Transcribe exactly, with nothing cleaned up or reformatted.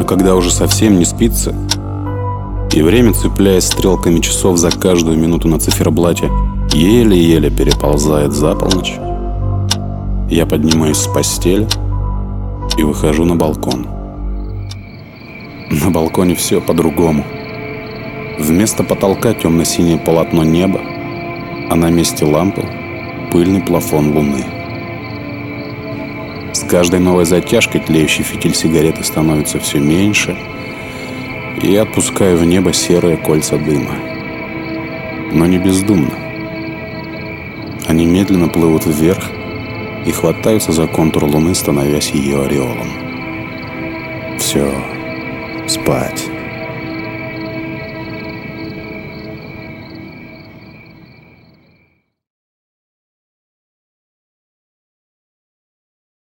когда уже совсем не спится, и время, цепляясь стрелками часов за каждую минуту на циферблате, еле-еле переползает за полночь, я поднимаюсь с постели и выхожу на балкон. На балконе все по-другому. Вместо потолка темно-синее полотно неба, а на месте лампы пыльный плафон луны. С каждой новой затяжкой тлеющий фитиль сигареты становится все меньше, и я отпускаю в небо серые кольца дыма. Но не бездумно. Они медленно плывут вверх и хватаются за контур луны, становясь ее ореолом. Все, спать.